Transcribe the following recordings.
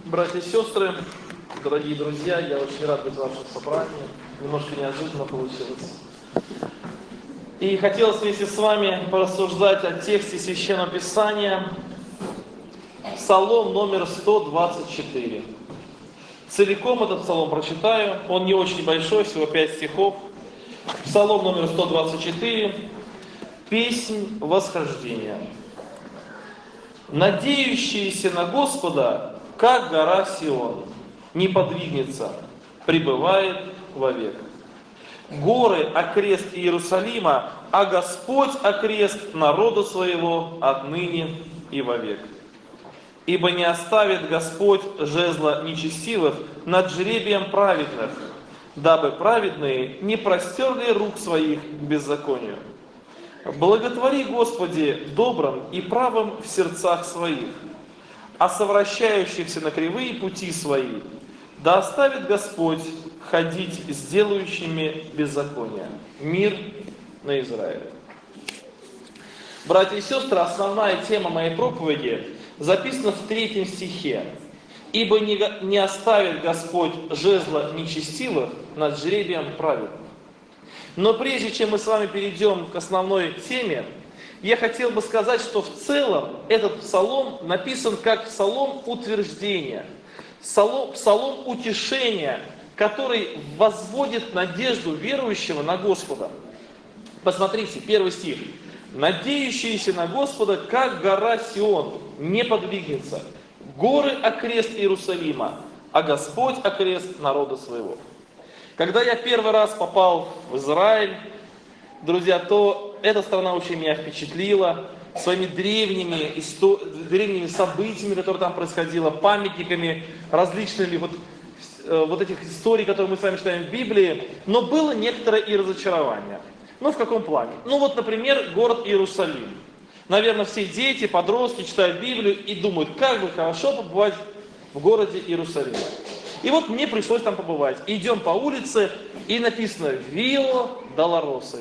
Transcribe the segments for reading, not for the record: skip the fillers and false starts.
Братья и сестры, дорогие друзья, я очень рад быть в вашем собрании. Немножко неожиданно получилось. И хотелось вместе с вами порассуждать о тексте Священного Писания, Псалом номер 124. Целиком этот псалом прочитаю, он не очень большой, всего 5 стихов. Псалом номер 124, песнь восхождения. Надеющиеся на Господа, как гора Сион, не подвигнется, пребывает вовек. Горы окрест Иерусалима, а Господь окрест народа своего отныне и вовек. Ибо не оставит Господь жезла нечестивых над жребием праведных, дабы праведные не простерли рук своих к беззаконию. Благотвори, Господи, добрым и правым в сердцах своих, а совращающихся на кривые пути свои, да оставит Господь ходить с делающими беззакония. Мир на Израиле. Братья и сестры, основная тема моей проповеди записана в 3 стихе. «Ибо не оставит Господь жезла нечестивых над жребием праведных». Но прежде чем мы с вами перейдем к основной теме, я хотел бы сказать, что в целом этот псалом написан как псалом утверждения, псалом утешения, который возводит надежду верующего на Господа. Посмотрите, 1 стих. «Надеющиеся на Господа, как гора Сион, не подвигнется. Горы окрест Иерусалима, а Господь окрест народа своего». Когда я первый раз попал в Израиль, друзья, то эта страна очень меня впечатлила своими древними событиями, которые там происходило, памятниками, различными вот этих историй, которые мы с вами читаем в Библии. Но было некоторое и разочарование. Ну, в каком плане? Ну, вот, например, город Иерусалим. Наверное, все дети, подростки читают Библию и думают, как бы хорошо побывать в городе Иерусалим. И вот мне пришлось там побывать. Идем по улице, и написано «Виа Долороса».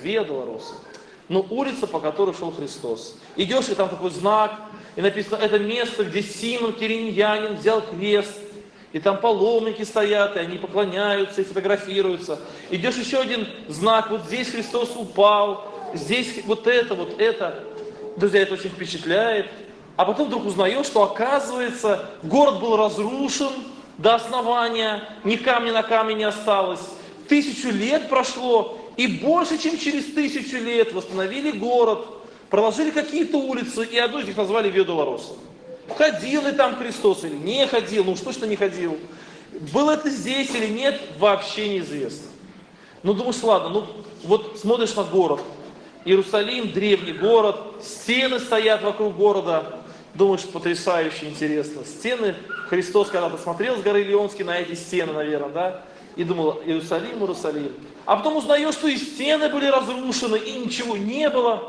Ну, улица, по которой шел Христос. Идешь, и там такой знак, и написано «Это место, где Симон Кириньянин взял крест». И там паломники стоят, и они поклоняются, и фотографируются. Идешь, еще один знак, вот здесь Христос упал, здесь вот это. Друзья, это очень впечатляет. А потом вдруг узнаешь, что оказывается, город был разрушен до основания, ни камня на камне не осталось. 1000 лет прошло, и больше, чем через 1000 лет восстановили город, проложили какие-то улицы, и одну из них назвали Виа Долороса. Ходил ли там Христос или не ходил, ну уж точно не ходил. Было это здесь или нет, вообще неизвестно. Ну думаешь, ладно, ну вот смотришь на город. Иерусалим, древний город, стены стоят вокруг города. Думаешь, потрясающе интересно. Стены, Христос когда-то смотрел с горы Илионской на эти стены, наверное, да? И думал, Иерусалим. А потом узнаешь, что и стены были разрушены, и ничего не было.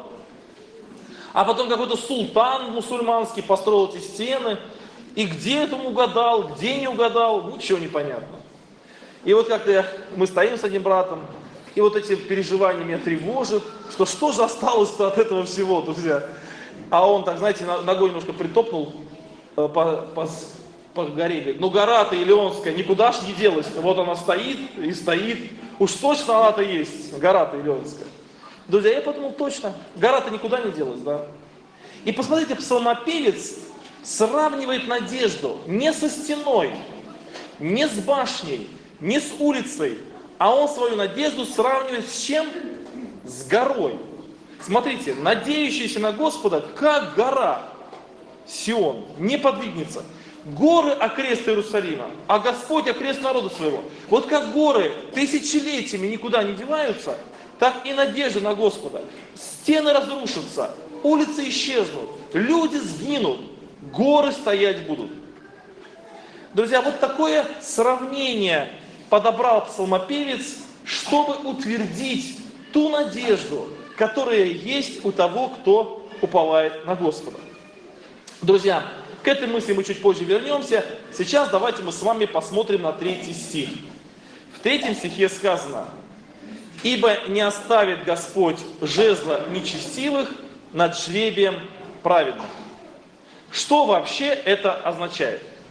А потом какой-то султан мусульманский построил эти стены, и где это он угадал, где не угадал, ничего не понятно. И вот как-то мы стоим с одним братом, и вот эти переживания меня тревожат, что же осталось-то от этого всего, друзья. А он так, знаете, ногой немножко притопнул по горе, говорит, ну гора-то Илионская никуда ж не делась, вот она стоит и стоит, уж точно она-то есть, гора-то Илионская. Друзья, я подумал, точно, гора-то никуда не делась, да. И посмотрите, псалмопевец сравнивает надежду не со стеной, не с башней, не с улицей, а он свою надежду сравнивает с чем? С горой. Смотрите, надеющийся на Господа, как гора Сион, не подвигнется. Горы окрест Иерусалима, а Господь окрест народа своего. Вот как горы тысячелетиями никуда не деваются, так и надежда на Господа. Стены разрушатся, улицы исчезнут, люди сгинут, горы стоять будут. Друзья, вот такое сравнение подобрал псалмопевец, чтобы утвердить ту надежду, которая есть у того, кто уповает на Господа. Друзья, к этой мысли мы чуть позже вернемся. Сейчас давайте мы с вами посмотрим на 3 стих. В 3 стихе сказано: «Ибо не оставит Господь жезла нечестивых над жребием праведных». Что вообще это означает?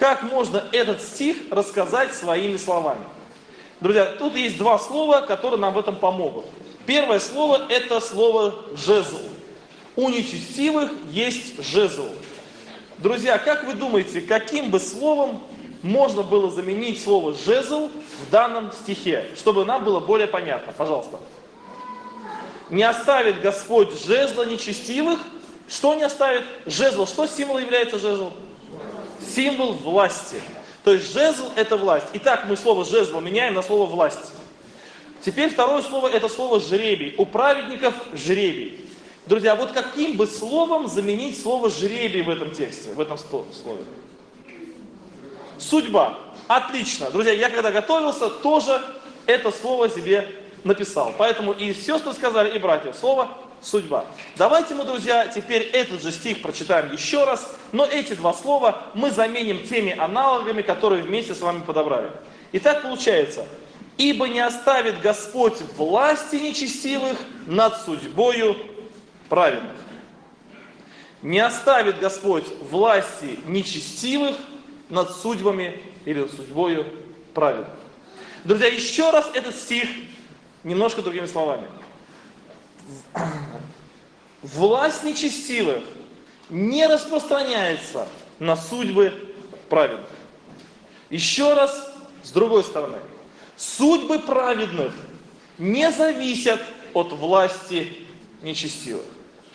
Как можно этот стих рассказать своими словами? Друзья, тут есть два слова, которые нам в этом помогут. Первое слово – это слово «жезл». У нечестивых есть жезл. Друзья, как вы думаете, каким бы словом можно было заменить слово «жезл» в данном стихе, чтобы нам было более понятно? Пожалуйста. Не оставит Господь жезла нечестивых. Что не оставит? Жезл. Что символ является жезл? Символ власти. То есть жезл – это власть. Итак, мы слово «жезл» меняем на слово «власть». Теперь второе слово – это слово «жребий». У праведников жребий. Друзья, вот каким бы словом заменить слово «жребий» в этом тексте, в этом слове? Судьба. Отлично. Друзья, я когда готовился, тоже это слово себе написал. Поэтому и сестры сказали, и братья, слово «судьба». Давайте мы, друзья, теперь этот же стих прочитаем еще раз, но эти два слова мы заменим теми аналогами, которые вместе с вами подобрали. Итак, получается, «Ибо не оставит Господь власти нечестивых над судьбою праведных». Не оставит Господь власти нечестивых над судьбами или судьбою праведных. Друзья, еще раз этот стих немножко другими словами. Власть нечестивых не распространяется на судьбы праведных. Еще раз с другой стороны. Судьбы праведных не зависят от власти нечестивых.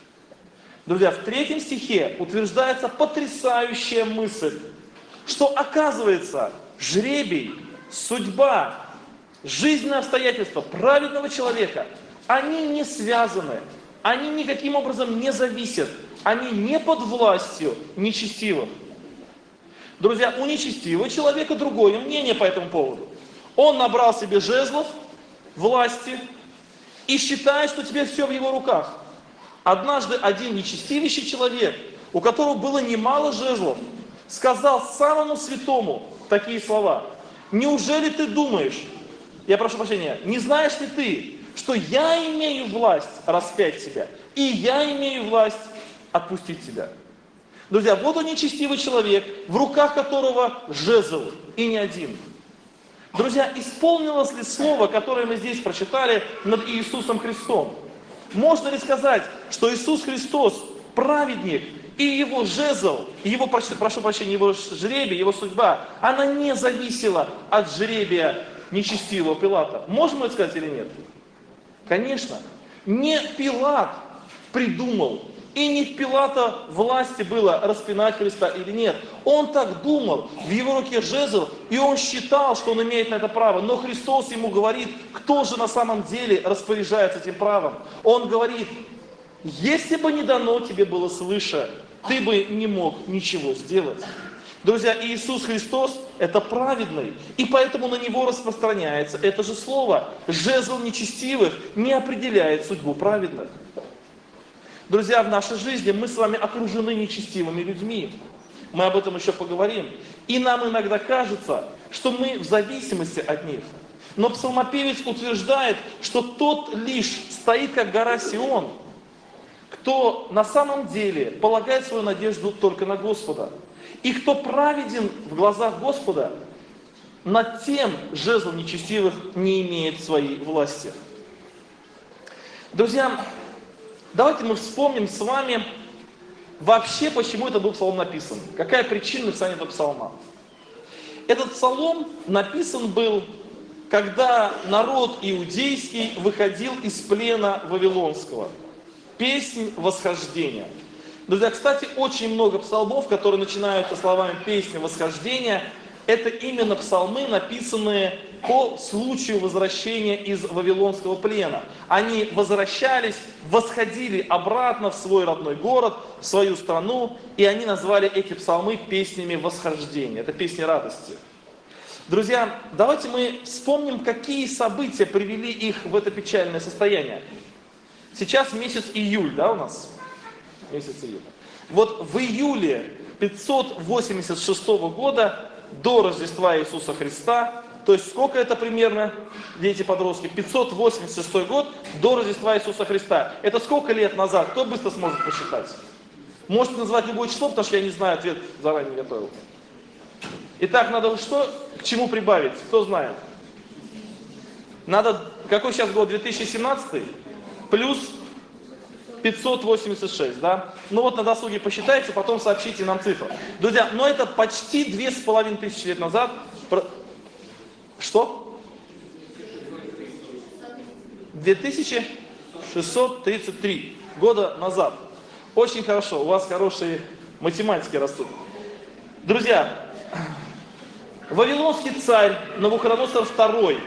Друзья, в 3 стихе утверждается потрясающая мысль, что оказывается жребий, судьба, жизненные обстоятельства праведного человека, они не связаны, они никаким образом не зависят, они не под властью нечестивых. Друзья, у нечестивого человека другое мнение по этому поводу. Он набрал себе жезлов, власти и считает, что теперь все в его руках. Однажды один нечестивейший человек, у которого было немало жезлов, сказал самому святому такие слова: «Неужели ты думаешь, я прошу прощения, не знаешь ли ты, что я имею власть распять тебя, и я имею власть отпустить тебя?» Друзья, вот он нечестивый человек, в руках которого жезл, и не один. Друзья, исполнилось ли слово, которое мы здесь прочитали над Иисусом Христом? Можно ли сказать, что Иисус Христос праведник, и его жезл, и его, прошу прощения, его жребий, его судьба, она не зависела от жребия нечестивого Пилата? Можем мы это сказать или нет? Конечно. Не Пилат придумал, и не в Пилата власти было распинать Христа или нет. Он так думал, в его руке жезл, и он считал, что он имеет на это право. Но Христос ему говорит, кто же на самом деле распоряжается этим правом. Он говорит: если бы не дано тебе было свыше, ты бы не мог ничего сделать. Друзья, Иисус Христос – это праведный, и поэтому на Него распространяется это же слово. Жезл нечестивых не определяет судьбу праведных. Друзья, в нашей жизни мы с вами окружены нечестивыми людьми. Мы об этом еще поговорим. И нам иногда кажется, что мы в зависимости от них. Но псалмопевец утверждает, что тот лишь стоит, как гора Сион, кто на самом деле полагает свою надежду только на Господа. И кто праведен в глазах Господа, над тем жезл нечестивых не имеет своей власти. Друзья, давайте мы вспомним с вами вообще, почему этот был псалом написан. Какая причина написания этого псалма? Этот псалом написан был, когда народ иудейский выходил из плена вавилонского. Песнь восхождения. Друзья, кстати, очень много псалмов, которые начинаются словами «песня восхождения», это именно псалмы, написанные по случаю возвращения из вавилонского плена. Они возвращались, восходили обратно в свой родной город, в свою страну, и они назвали эти псалмы песнями восхождения. Это песни радости. Друзья, давайте мы вспомним, какие события привели их в это печальное состояние. Сейчас месяц июль, да, у нас? Месяц июля. Вот в июле 586 года до Рождества Иисуса Христа, то есть сколько это примерно, дети-подростки? 586 год до Рождества Иисуса Христа. Это сколько лет назад? Кто быстро сможет посчитать? Можете назвать любое число, потому что я не знаю, ответ заранее готовил. Итак, надо что, к чему прибавить? Кто знает? Надо, какой сейчас год, 2017? Плюс 586, да? Ну вот на досуге посчитайте, потом сообщите нам цифру. Друзья, но это почти 2500 лет назад. Что? 2633 года назад. Очень хорошо, у вас хорошие математики растут. Друзья, вавилонский царь Навуходоносор II,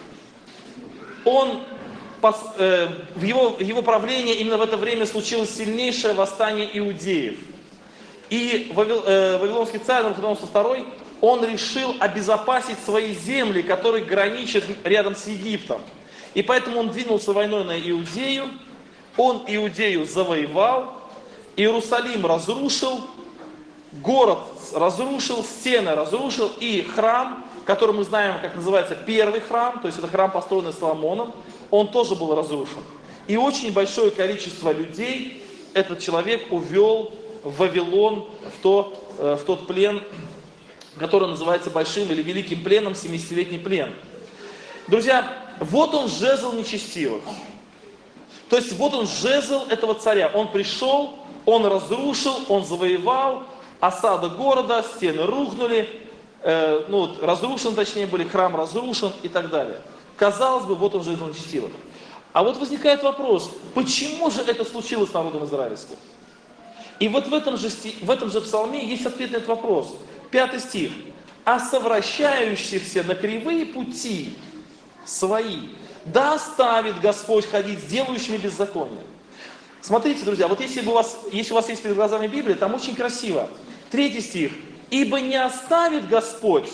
он, в его правлении именно в это время случилось сильнейшее восстание иудеев. И вавилонский царь Навуходоносор II, он решил обезопасить свои земли, которые граничат рядом с Египтом. И поэтому он двинулся войной на Иудею, он Иудею завоевал, Иерусалим разрушил, город разрушил, стены разрушил, и храм, который мы знаем, как называется, первый храм, то есть это храм, построенный Соломоном, он тоже был разрушен. И очень большое количество людей этот человек увел в Вавилон, в тот плен, который называется большим или великим пленом, 70-летний плен. Друзья, вот он жезл нечестивых. То есть вот он жезл этого царя. Он пришел, он разрушил, он завоевал, осада города, стены рухнули, разрушены, точнее, были, храм разрушен и так далее. Казалось бы, вот он жезл нечестивых. А вот возникает вопрос, почему же это случилось с народом израильским? И вот в этом же псалме есть ответ на этот вопрос. 5 стих. «А совращающихся на кривые пути свои, да оставит Господь ходить с делающими беззаконие». Смотрите, друзья, вот если у вас есть перед глазами Библия, там очень красиво. 3 стих. «Ибо не оставит Господь».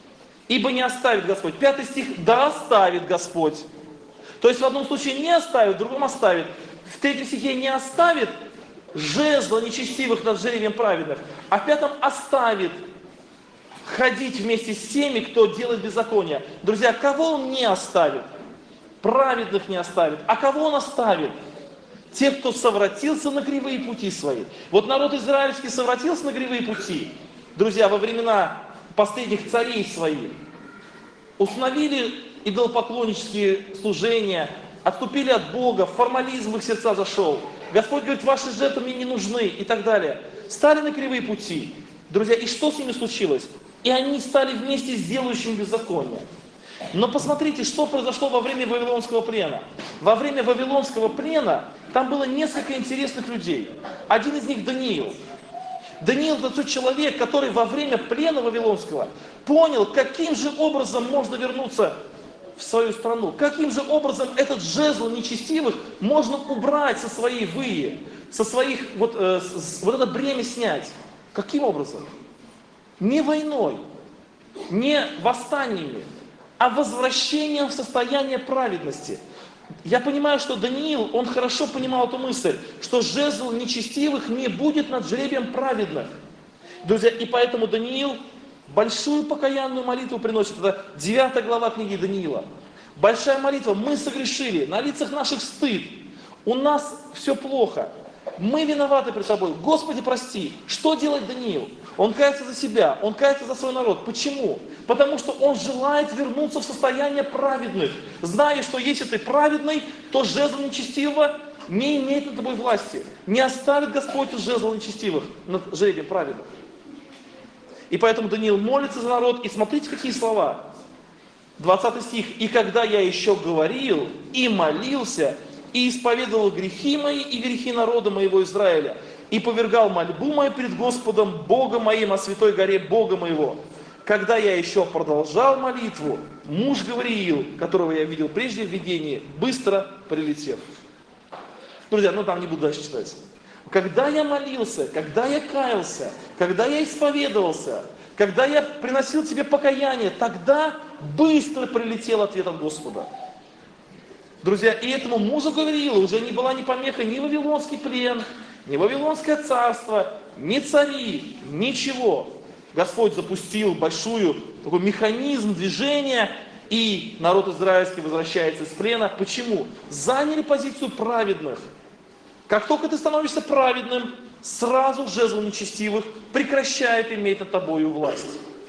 5 стих. «Да оставит Господь». То есть в одном случае не оставит, в другом оставит. В 3 стихе не оставит жезла нечестивых над жребием праведных, а в 5 оставит ходить вместе с теми, кто делает беззаконие. Друзья, кого он не оставит? Праведных не оставит. А кого он оставит? Тех, кто совратился на кривые пути свои. Вот народ израильский совратился на кривые пути, друзья, во времена последних царей своих. Установили идолопоклоннические служения, отступили от Бога, формализм в их сердца зашел. Господь говорит, ваши жертвы мне не нужны и так далее. Стали на кривые пути. Друзья, и что с ними случилось? И они стали вместе с делающими беззаконие. Но посмотрите, что произошло во время Вавилонского плена. Во время Вавилонского плена там было несколько интересных людей. Один из них Даниил. Даниил — это тот человек, который во время плена Вавилонского понял, каким же образом можно вернуться в свою страну. Каким же образом этот жезл нечестивых можно убрать со своей выи, со своих, вот это бремя снять. Каким образом? Не войной, не восстаниями, а возвращением в состояние праведности. Я понимаю, что Даниил, он хорошо понимал эту мысль, что жезл нечестивых не будет над жребием праведных. Друзья, и поэтому Даниил большую покаянную молитву приносит. Это 9 глава книги Даниила. Большая молитва. Мы согрешили, на лицах наших стыд. У нас все плохо. Мы виноваты перед собой. Господи, прости. Что делает Даниил? Он кается за себя, он кается за свой народ. Почему? Потому что он желает вернуться в состояние праведных. Зная, что если ты праведный, то жезл нечестивого не имеет над тобой власти. Не оставит Господь жезл нечестивых над жребием праведных. И поэтому Даниил молится за народ. И смотрите, какие слова. 20 стих. «И когда я еще говорил и молился, и исповедовал грехи мои и грехи народа моего Израиля, и повергал мольбу мою пред Господом, Богом моим, о святой горе Бога моего. Когда я еще продолжал молитву, муж Гавриил, которого я видел прежде в видении, быстро прилетел». Друзья, там не буду дальше читать. Когда я молился, когда я каялся, когда я исповедовался, когда я приносил тебе покаяние, тогда быстро прилетел ответ от Господа. Друзья, и этому мужу Гавриила уже не была ни помеха ни Вавилонский плен, ни Вавилонское царство, ни цари, ничего. Господь запустил такой механизм движения, и народ израильский возвращается из плена. Почему? Заняли позицию праведных. Как только ты становишься праведным, сразу жезл нечестивых прекращает иметь над тобою власть.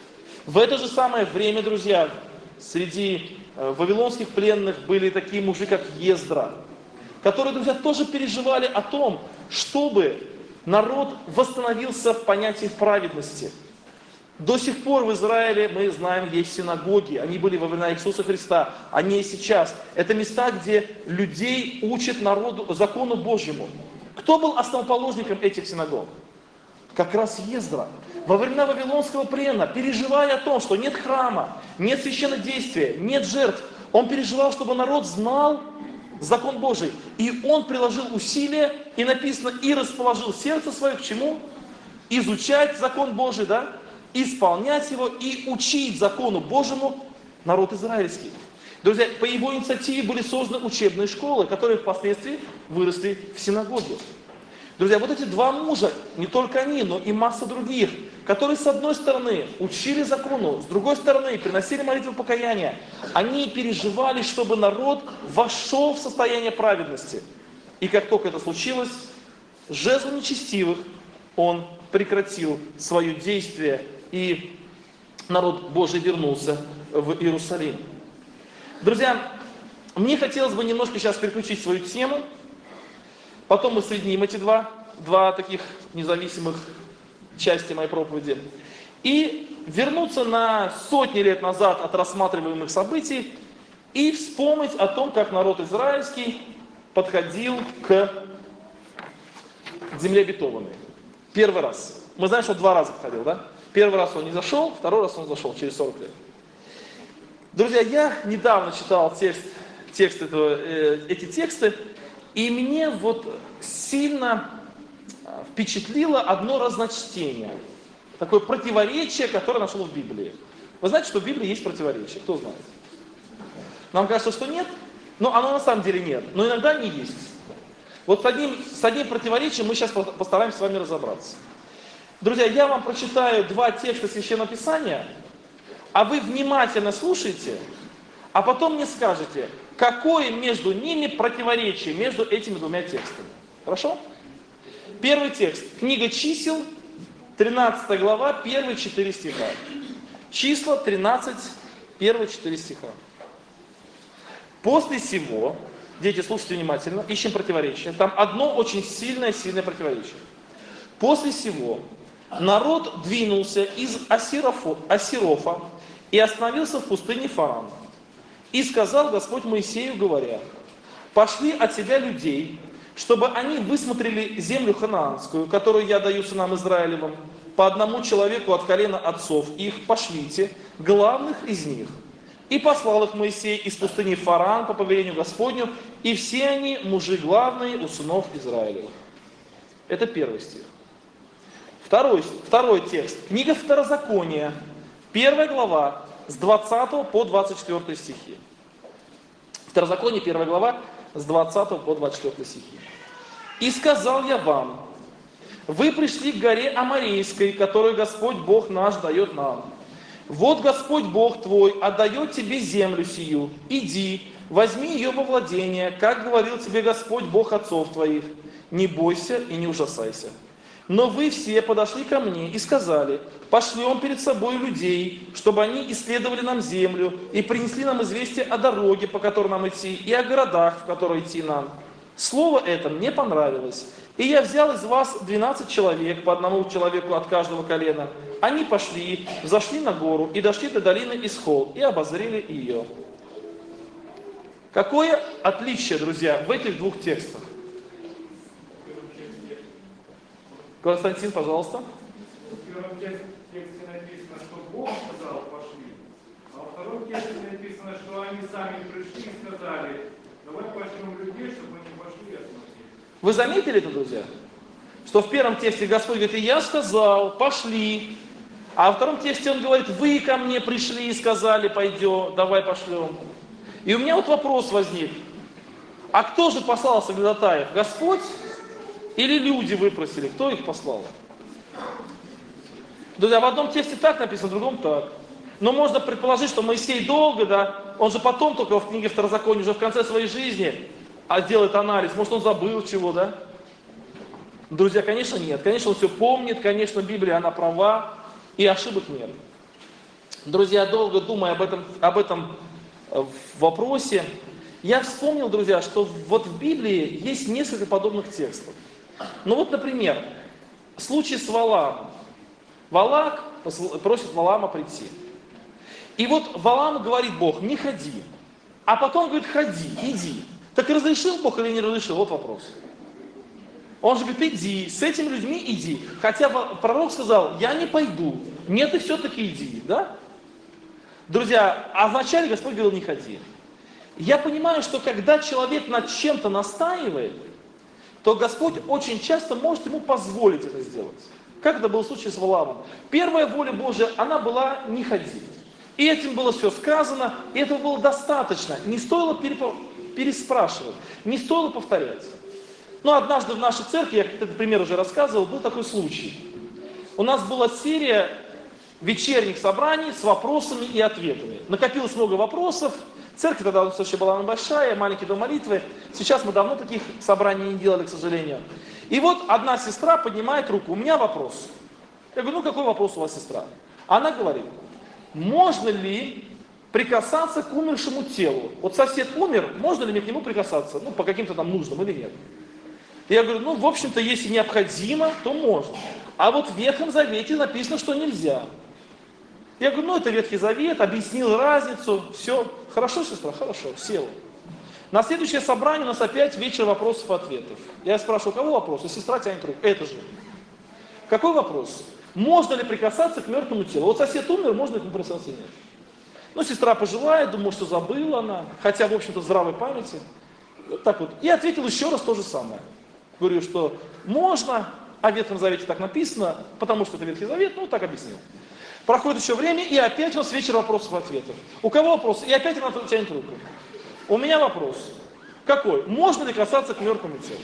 В это же самое время, друзья, среди вавилонских пленных были такие мужи, как Ездра, которые, друзья, тоже переживали о том, чтобы народ восстановился в понятии праведности. До сих пор в Израиле, мы знаем, есть синагоги, они были во времена Иисуса Христа, они и сейчас. Это места, где людей учат народу, закону Божьему. Кто был основоположником этих синагог? Как раз Ездра. Во времена Вавилонского плена, переживая о том, что нет храма, нет священнодействия, нет жертв, он переживал, чтобы народ знал закон Божий. И он приложил усилия, и написано, и расположил сердце свое к чему? Изучать закон Божий, да? Исполнять его и учить закону Божьему народ израильский. Друзья, по его инициативе были созданы учебные школы, которые впоследствии выросли в синагоги. Друзья, вот эти два мужа, не только они, но и масса других, которые с одной стороны учили закону, с другой стороны приносили молитву покаяния, они переживали, чтобы народ вошел в состояние праведности. И как только это случилось, жезл нечестивых, он прекратил свое действие, и народ Божий вернулся в Иерусалим. Друзья, мне хотелось бы немножко сейчас переключить свою тему, потом мы соединим эти два таких независимых части моей проповеди, и вернуться на сотни лет назад от рассматриваемых событий и вспомнить о том, как народ израильский подходил к земле обетованной. Первый раз. Мы знаем, что 2 раза подходил, да? Первый раз он не зашел, второй раз он зашел через 40 лет. Друзья, я недавно читал эти тексты, и мне вот сильно впечатлило одно разночтение, такое противоречие, которое нашел в Библии. Вы знаете, что в Библии есть противоречие? Кто знает? Нам кажется, что нет, но оно на самом деле нет, но иногда они есть. Вот с одним противоречием мы сейчас постараемся с вами разобраться. Друзья, я вам прочитаю 2 текста Священного Писания, а вы внимательно слушайте, а потом мне скажете, какое между ними противоречие, между этими 2 текстами. Хорошо? Первый текст. Книга Чисел, 13 глава, 1-4 стиха. Числа 13, 1-4 стиха. После сего, дети, слушайте внимательно, ищем противоречие. Там одно очень сильное противоречие. После сего народ двинулся из Асирофа и остановился в пустыне Фаран. И сказал Господь Моисею, говоря, пошли от себя людей, чтобы они высмотрели землю ханаанскую, которую я даю сынам Израилевым, по одному человеку от колена отцов их, пошлите, главных из них. И послал их Моисей из пустыни Фаран по повелению Господню, и все они мужи главные у сынов Израилевых. Это первый стих. Второй текст. Книга Второзакония, 1 глава, с 20 по 24 стихи. Второзаконие, 1 глава, с 20 по 24 стихи. «И сказал я вам, вы пришли к горе Аморейской, которую Господь Бог наш дает нам. Вот Господь Бог твой отдает тебе землю сию. Иди, возьми ее во владение, как говорил тебе Господь Бог отцов твоих. Не бойся и не ужасайся. Но вы все подошли ко мне и сказали, пошлем перед собой людей, чтобы они исследовали нам землю и принесли нам известие о дороге, по которой нам идти, и о городах, в которые идти нам. Слово это мне понравилось, и я взял из вас 12 человек, по одному человеку от каждого колена. Они пошли, взошли на гору и дошли до долины Исхол и обозрели ее». Какое отличие, друзья, в этих 2 текстах? Константин, пожалуйста. В первом тексте написано, что Бог сказал, пошли. А во втором тексте написано, что они сами пришли и сказали, давай пошлем людей, чтобы они пошли и осмотрели. Вы заметили это, друзья? Что в первом тексте Господь говорит, и я сказал, пошли. А во втором тексте Он говорит, вы ко мне пришли и сказали, пойдем, давай пошлем. И у меня вот вопрос возник. А кто же послал соглядатаев? Господь? Или люди выпросили? Кто их послал? Друзья, в одном тексте так написано, в другом так. Но можно предположить, что Моисей долго, да, он же потом только в книге Второзакония, уже в конце своей жизни, делает анализ. Может, он забыл чего, да? Друзья, конечно, нет. Конечно, он все помнит, конечно, Библия, она права, и ошибок нет. Друзья, долго думая об этом вопросе, я вспомнил, друзья, что вот в Библии есть несколько подобных текстов. Ну вот, например, случай с Валаамом. Валак просит Валаама прийти. И вот Валааму говорит Бог: не ходи. А потом говорит: ходи, иди. Так разрешил Бог или не разрешил? Вот вопрос. Он же говорит: иди, с этими людьми иди. Хотя пророк сказал: я не пойду. Нет, и все-таки иди, да? Друзья, а вначале Господь говорил: не ходи. Я понимаю, что когда человек над чем-то настаивает, то Господь очень часто может ему позволить это сделать. Как это был случай с Валаамом. Первая воля Божья, она была: не ходи. И этим было все сказано, и этого было достаточно. Не стоило переспрашивать, не стоило повторять. Но однажды в нашей церкви, я этот пример уже рассказывал, был такой случай. У нас была серия вечерних собраний с вопросами и ответами. Накопилось много вопросов. Церковь тогда у нас еще была большая, маленький дом молитвы. Сейчас мы давно таких собраний не делали, к сожалению. И вот одна сестра поднимает руку: у меня вопрос. Я говорю: ну какой вопрос у вас, сестра? Она говорит: можно ли прикасаться к умершему телу? Вот сосед умер, можно ли мне к нему прикасаться? Ну, по каким-то там нуждам или нет? Я говорю: ну, в общем-то, если необходимо, то можно. А вот в Ветхом Завете написано, что нельзя. Я говорю: ну, это Ветхий Завет, объяснил разницу, все. Хорошо, сестра? Хорошо, села. На следующее собрание у нас опять вечер вопросов и ответов. Я спрашиваю: у кого вопрос? И сестра тянет руку: это же. Какой вопрос? Можно ли прикасаться к мертвому телу? Вот сосед умер, можно ли к нему прикасаться или нет? Ну, сестра пожилая, думаю, что забыла она, хотя, в общем-то, в здравой памяти. Вот так вот. И ответил еще раз то же самое. Говорю, что можно, а в Ветхом Завете так написано, потому что это Ветхий Завет, ну, так объяснил. Проходит еще время, и опять у нас вечер вопросов и ответов. У кого вопрос? И опять она тянет руку. У меня вопрос. Какой? Можно ли касаться к мертвому телу?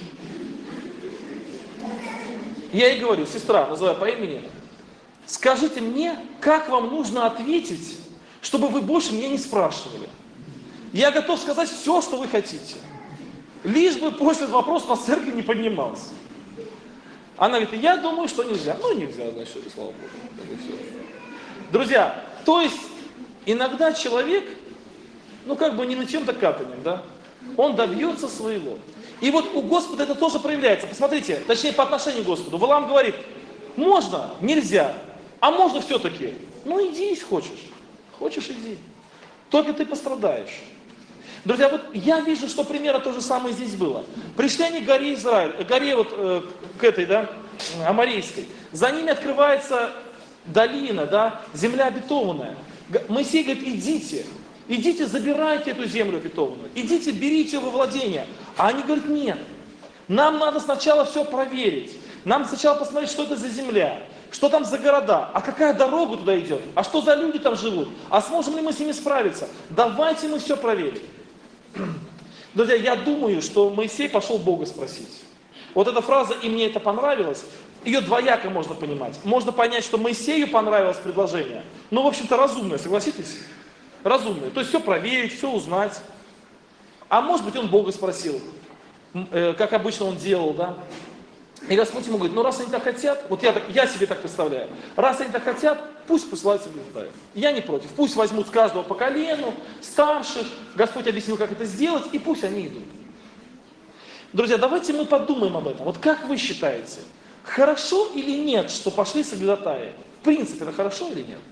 Я ей говорю: сестра, называю по имени, скажите мне, как вам нужно ответить, чтобы вы больше меня не спрашивали. Я готов сказать все, что вы хотите. Лишь бы после этого вопроса на церкви не поднимался. Она говорит: я думаю, что нельзя. Ну, нельзя, значит, слава Богу. Друзья, то есть иногда человек, ну как бы не на чем-то капанием, да, он добьется своего. И вот у Господа это тоже проявляется. Посмотрите, точнее по отношению к Господу. Валаам говорит: можно, нельзя, а можно все-таки. Ну иди, если хочешь. Хочешь, иди. Только ты пострадаешь. Друзья, вот я вижу, что примерно то же самое здесь было. Пришли они к горе Израиль, горе вот к этой, да, Аморейской. За ними открывается долина, да, земля обетованная. Моисей говорит: идите, идите, забирайте эту землю обетованную, идите, берите ее во владение. А они говорят: нет, нам надо сначала все проверить, нам сначала посмотреть, что это за земля, что там за города, а какая дорога туда идет, а что за люди там живут, а сможем ли мы с ними справиться. Давайте мы все проверим. Друзья, я думаю, что Моисей пошел Бога спросить. Вот эта фраза «и мне это понравилось», ее двояко можно понимать. Можно понять, что Моисею понравилось предложение, но, в общем-то, разумное, согласитесь? Разумное. То есть все проверить, все узнать. А может быть, он Бога спросил, как обычно он делал, да? И Господь ему говорит: ну раз они так хотят, вот я себе так представляю, раз они так хотят, пусть посылают соблюдатаев. Я не против. Пусть возьмут с каждого по колену, старших, Господь объяснил, как это сделать, и пусть они идут. Друзья, давайте мы подумаем об этом. Вот как вы считаете, хорошо или нет, что пошли соблюдатаи? В принципе, это хорошо или нет?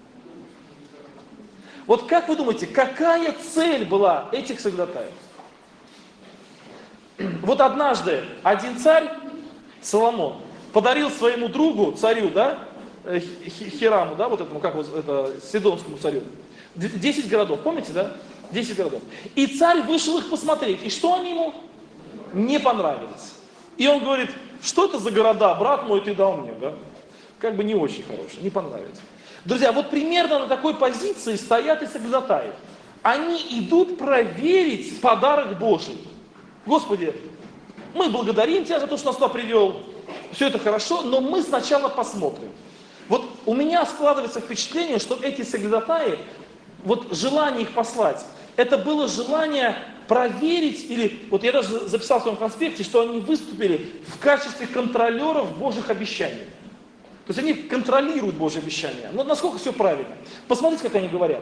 Вот как вы думаете, какая цель была этих соглядатаев? Вот однажды один царь, Соломон, подарил своему другу, царю, да, Хираму, да, вот этому, как вот это, Сидонскому царю, 10 городов, помните, да? 10 городов. И царь вышел их посмотреть, и что они ему? Не понравились. И он говорит: что это за города, брат мой, ты дал мне, да? Как бы не очень хорошие, не понравились. Друзья, вот примерно на такой позиции стоят и соглядатаи. Они идут проверить подарок Божий. Господи, мы благодарим Тебя за то, что нас туда привел. Все это хорошо, но мы сначала посмотрим. Вот у меня складывается впечатление, что эти соглядатаи, вот желание их послать, это было желание проверить, или вот я даже записал в своем конспекте, что они выступили в качестве контролеров Божьих обещаний. То есть они контролируют Божье обещание. Но насколько все правильно? Посмотрите, как они говорят.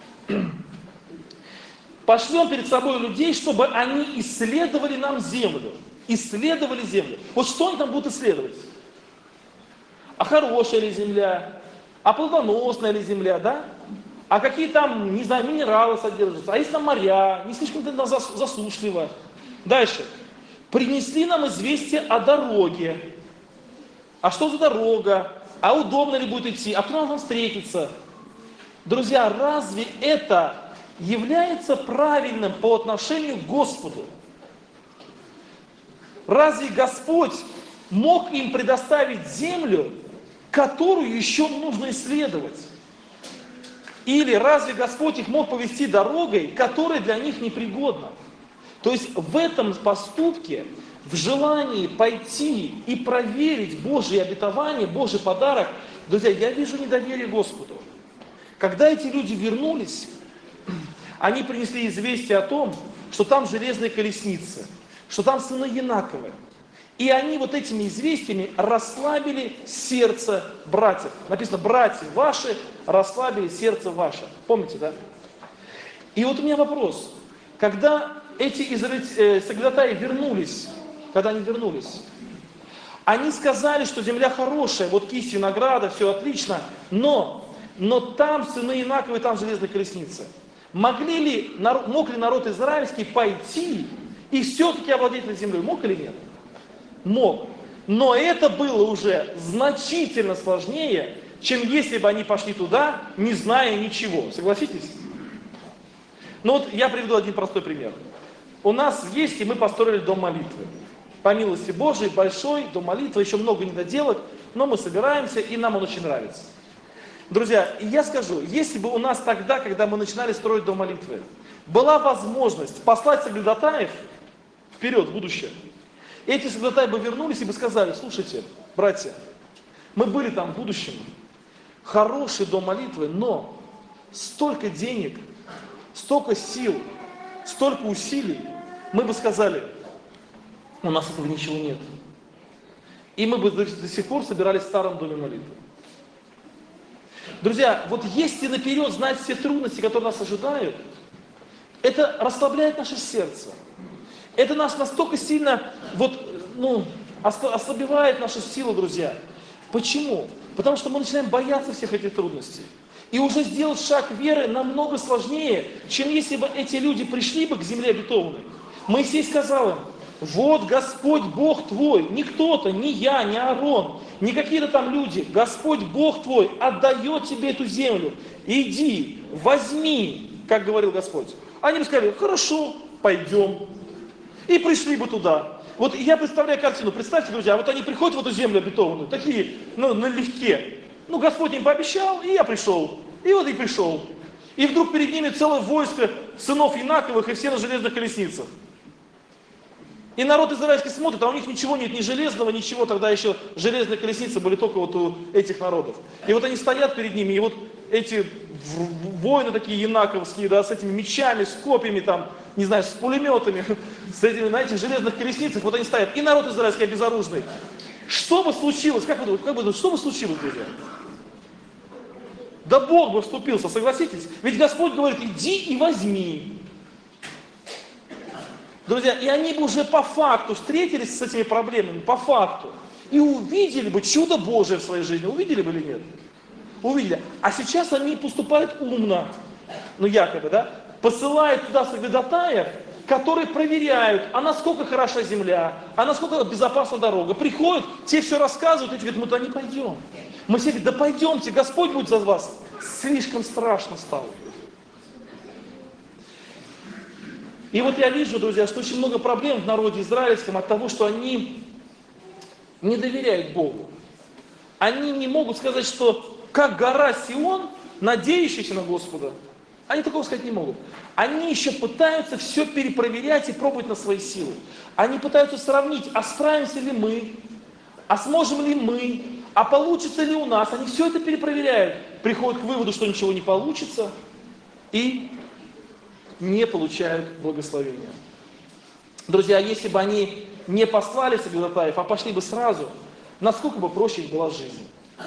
Пошлем перед собой людей, чтобы они исследовали нам землю. Исследовали землю. Вот что они там будут исследовать? А хорошая ли земля? А плодоносная ли земля, да? А какие там, не знаю, минералы содержатся? А есть там моря? Не слишком ли там засушливо? Дальше. Принесли нам известие о дороге. А что за дорога? А удобно ли будет идти? А кто нам встретится? Друзья, разве это является правильным по отношению к Господу? Разве Господь мог им предоставить землю, которую еще нужно исследовать? Или разве Господь их мог повести дорогой, которая для них непригодна? То есть в этом поступке, в желании пойти и проверить Божье обетование, Божий подарок, друзья, я вижу недоверие Господу. Когда эти люди вернулись, они принесли известие о том, что там железные колесницы, что там сыны Янаковы. И они вот этими известиями расслабили сердце братьев. Написано, братья ваши расслабили сердце ваше. Помните, да? И вот у меня вопрос. Когда эти соглядатаи вернулись, они сказали, что земля хорошая, вот кисть винограда, все отлично, но там сыны Янаковы, там железные колесницы. Мог ли народ израильский пойти и все-таки овладеть этой землей? Мог или нет? Мог. Но это было уже значительно сложнее, чем если бы они пошли туда, не зная ничего. Согласитесь? Ну вот я приведу один простой пример. У нас есть, и мы построили дом молитвы. По милости Божией, большой дом молитвы, еще много недоделок, но мы собираемся, и нам он очень нравится. Друзья, я скажу, если бы у нас тогда, когда мы начинали строить дом молитвы, была возможность послать соглядатаев вперед, в будущее, эти соглядатаи бы вернулись и бы сказали, слушайте, братья, мы были там в будущем, хороший дом молитвы, но столько денег, столько сил, столько усилий, мы бы сказали, у нас этого ничего нет. И мы бы до сих пор собирались в старом доме молитвы. Друзья, вот если наперед знать все трудности, которые нас ожидают, это расслабляет наше сердце. Это нас настолько сильно ослабевает нашу силу, друзья. Почему? Потому что мы начинаем бояться всех этих трудностей. И уже сделать шаг веры намного сложнее, чем если бы эти люди пришли бы к земле обетованной. Моисей сказал им, вот Господь Бог твой, не кто-то, не я, не Аарон, не какие-то там люди, Господь Бог твой отдает тебе эту землю. Иди, возьми, как говорил Господь. Они бы сказали, хорошо, пойдем. И пришли бы туда. Вот я представляю картину, представьте, друзья, вот они приходят в эту землю обетованную, такие, налегке. Господь им пообещал, и я пришел. И вот и пришел. И вдруг перед ними целое войско сынов Янаковых, и все на железных колесницах. И народ израильский смотрит, а у них ничего нет, ни железного, ничего, тогда еще железные колесницы были только вот у этих народов. И вот они стоят перед ними, и вот эти воины такие янаковские, да, с этими мечами, с копьями там, не знаю, с пулеметами, с этими, на этих железных колесницах, вот они стоят, и народ израильский обезоруженный. Что бы случилось, как вы думаете, что бы случилось, друзья? Да Бог бы вступился, согласитесь? Ведь Господь говорит, иди и возьми. Друзья, и они бы уже по факту встретились с этими проблемами, по факту, и увидели бы чудо Божие в своей жизни. Увидели бы или нет? Увидели. А сейчас они поступают умно, якобы, да? Посылают туда соглядатаев, которые проверяют, а насколько хороша земля, а насколько безопасна дорога. Приходят, те все рассказывают, и говорят, мы туда не пойдем. Мы все говорим, да пойдемте, Господь будет за вас. Слишком страшно стало. И вот я вижу, друзья, что очень много проблем в народе израильском от того, что они не доверяют Богу. Они не могут сказать, что как гора Сион, надеющаяся на Господа, они такого сказать не могут. Они еще пытаются все перепроверять и пробовать на свои силы. Они пытаются сравнить, а справимся ли мы, а сможем ли мы, а получится ли у нас. Они все это перепроверяют, приходят к выводу, что ничего не получится, и не получают благословения. Друзья, если бы они не послали соглядатаев, а пошли бы сразу, насколько бы проще их была жизнь.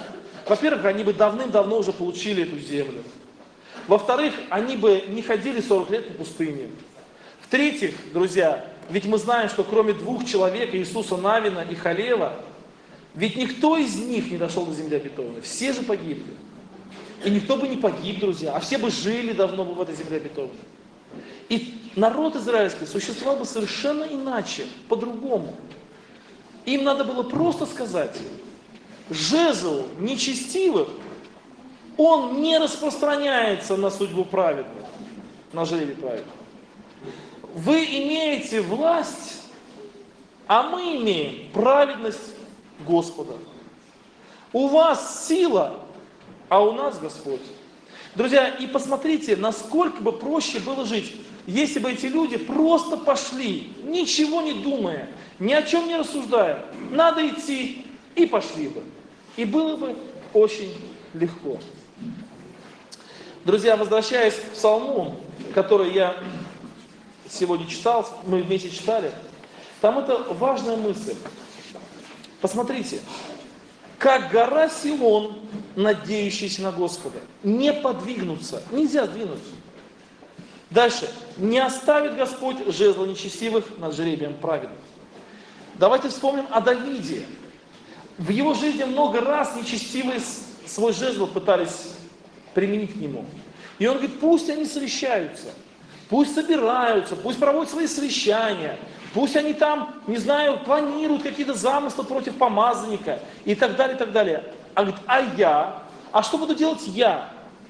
Во-первых, они бы давным-давно уже получили эту землю. Во-вторых, они бы не ходили 40 лет по пустыне. В-третьих, друзья, ведь мы знаем, что кроме двух человек, Иисуса Навина и Халева, ведь никто из них не дошел до земли обетованной. Все же погибли. И никто бы не погиб, друзья, а все бы жили давно бы в этой земле обетованной. И народ израильский существовал бы совершенно иначе, по-другому. Им надо было просто сказать: жезл нечестивых, он не распространяется на судьбу праведных, на жребий праведных. Вы имеете власть, а мы имеем праведность Господа. У вас сила, а у нас Господь. Друзья, и посмотрите, насколько бы проще было жить, если бы эти люди просто пошли, ничего не думая, ни о чем не рассуждая. Надо идти, и пошли бы. И было бы очень легко. Друзья, возвращаясь к псалму, который я сегодня читал, мы вместе читали, там это важная мысль. Посмотрите, как гора Сион, надеющаяся на Господа, не подвигнуться, нельзя сдвинуться. Дальше, не оставит Господь жезла нечестивых над жребием праведных. Давайте вспомним о Давиде. В его жизни много раз нечестивые свой жезл пытались применить к нему. И он говорит: пусть они совещаются, пусть собираются, пусть проводят свои совещания, пусть они там, не знаю, планируют какие-то замыслы против помазанника и так далее, и так далее. А говорит: а я? А что буду делать я?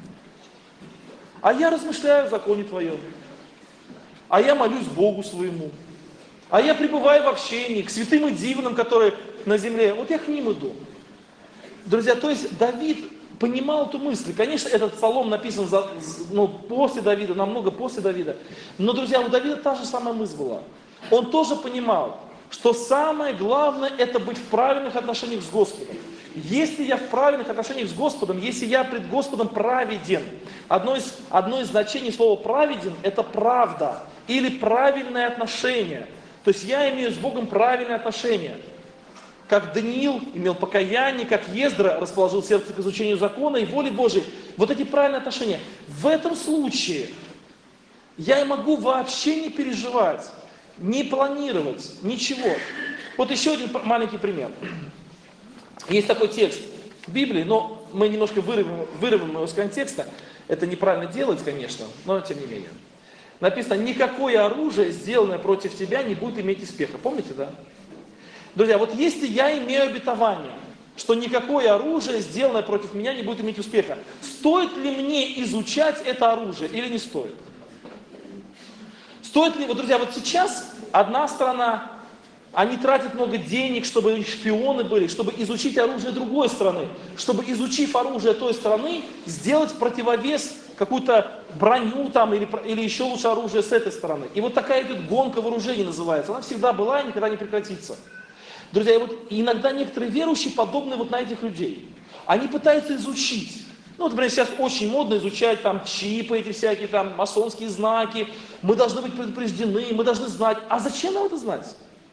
А я размышляю в законе Твоем. А я молюсь Богу своему. А я пребываю в общении к святым и дивным, которые на земле. Вот я к ним иду. Друзья, то есть Давид понимал эту мысль. Конечно, этот псалом написан после Давида, намного после Давида. Но, друзья, у Давида та же самая мысль была. Он тоже понимал, что самое главное – это быть в правильных отношениях с Господом. Если я в правильных отношениях с Господом, если я пред Господом праведен, одно из значений слова «праведен» – это правда или правильное отношение. То есть я имею с Богом правильные отношения. Как Даниил имел покаяние, как Ездра расположил сердце к изучению закона и воли Божией. Вот эти правильные отношения. В этом случае я и могу вообще не переживать, не планировать, ничего. Вот еще один маленький пример. Есть такой текст в Библии, но мы немножко вырвем его из контекста. Это неправильно делать, конечно, но тем не менее. Написано: никакое оружие, сделанное против тебя, не будет иметь успеха. Помните, да? Друзья, вот если я имею обетование, что никакое оружие, сделанное против меня, не будет иметь успеха, стоит ли мне изучать это оружие или не стоит? Стоит ли, вот, друзья, вот сейчас одна страна, они тратят много денег, чтобы их шпионы были, чтобы изучить оружие другой страны, чтобы, изучив оружие той страны, сделать противовес, какую-то броню там, или еще лучше оружие с этой стороны. И вот такая идет гонка вооружений называется. Она всегда была и никогда не прекратится. Друзья, и вот иногда некоторые верующие подобны вот на этих людей. Они пытаются изучить. Ну, вот, например, сейчас очень модно изучать там чипы эти всякие, там масонские знаки. Мы должны быть предупреждены, мы должны знать. А зачем нам это знать?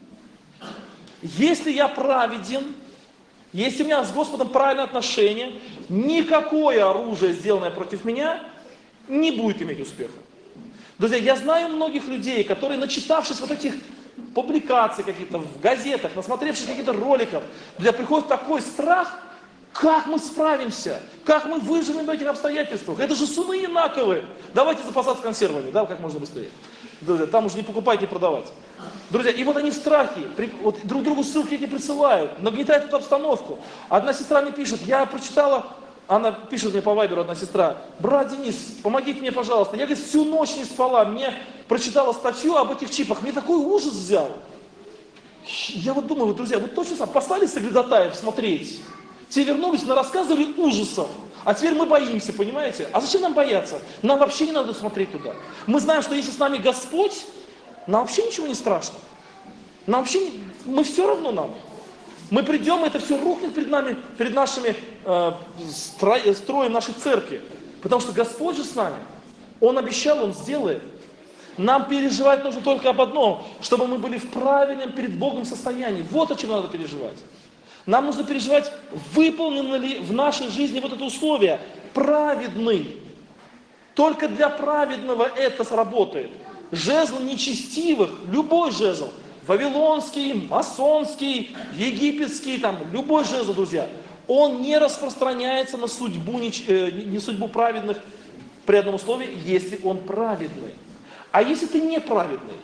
Если я праведен, если у меня с Господом правильные отношения, никакое оружие, сделанное против меня, не будет иметь успеха. Друзья, я знаю многих людей, которые, начитавшись вот этих публикаций каких-то в газетах, насмотревшись каких-то роликов, друзья, приходит такой страх, как мы справимся, как мы выживем в этих обстоятельствах. Это же сыны Инаковы. Давайте запасаться консервами, да, как можно быстрее. Друзья, там уже не покупать, не продавать. Друзья, и вот они в страхе, вот друг другу ссылки эти присылают, нагнетают эту обстановку. Одна сестра мне пишет: я прочитала, она пишет мне по вайберу, одна сестра: брат Денис, помогите мне, пожалуйста. Я, говорит, всю ночь не спала, мне прочитала статью об этих чипах, мне такой ужас взял. Я вот думаю, друзья, вы точно сам послали соглядатаев смотреть? Те вернулись, рассказывали ужасов. А теперь мы боимся, понимаете? А зачем нам бояться? Нам вообще не надо смотреть туда. Мы знаем, что если с нами Господь, нам вообще ничего не страшно. Нам вообще мы все равно нам. Мы придем, и это все рухнет перед нами, перед нашими строем нашей церкви. Потому что Господь же с нами. Он обещал, Он сделает. Нам переживать нужно только об одном, чтобы мы были в правильном перед Богом состоянии. Вот о чем надо переживать. Нам нужно переживать, выполнено ли в нашей жизни вот это условие. Праведный. Только для праведного это сработает. Жезл нечестивых, любой жезл, вавилонский, масонский, египетский, там, любой жезл, друзья, он не распространяется на судьбу, не судьбу праведных при одном условии, если он праведный. А если ты неправедный?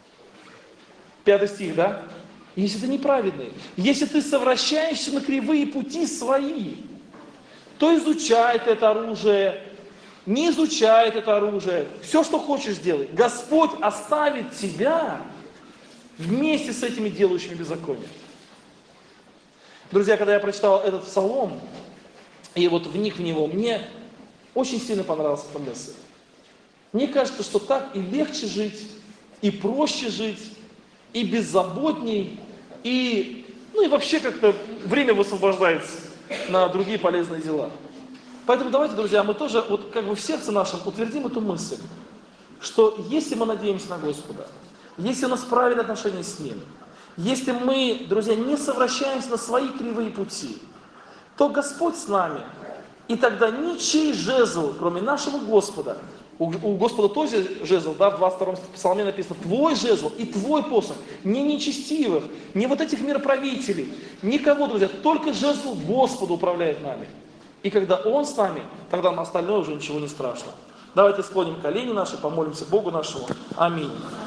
5 стих, да? Если ты неправедный, если ты совращаешься на кривые пути свои, то изучает это оружие, не изучает это оружие, все, что хочешь сделай. Господь оставит тебя вместе с этими делающими беззаконие. Друзья, когда я прочитал этот псалом, и вот вник в него, мне очень сильно понравилась эта мысль. Мне кажется, что так и легче жить, и проще жить, и беззаботней, и вообще как-то время высвобождается на другие полезные дела. Поэтому давайте, друзья, мы тоже вот как бы в сердце нашем утвердим эту мысль, что если мы надеемся на Господа, если у нас правильное отношение с Ним, если мы, друзья, не совращаемся на свои кривые пути, то Господь с нами, и тогда ничей жезл, кроме нашего Господа, у Господа тоже жезл, да, в 22-м псалме написано, твой жезл и твой посох, не нечестивых, не вот этих мироправителей, никого, друзья, только жезл Господа управляет нами. И когда Он с нами, тогда на остальное уже ничего не страшно. Давайте склоним колени наши, помолимся Богу нашему. Аминь.